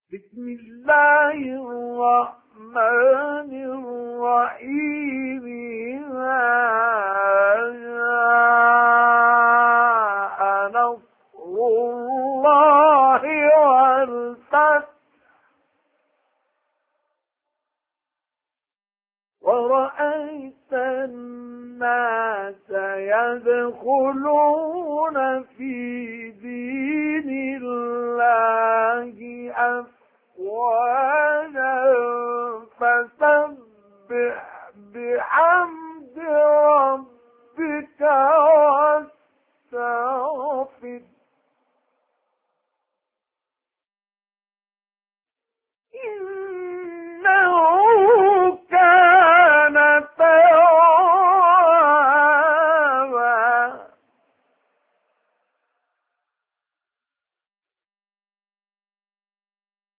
بسم الله الرحمن الرحيم إذا جاء نصر الله والفتح ورأيت الناس يدخلون في دين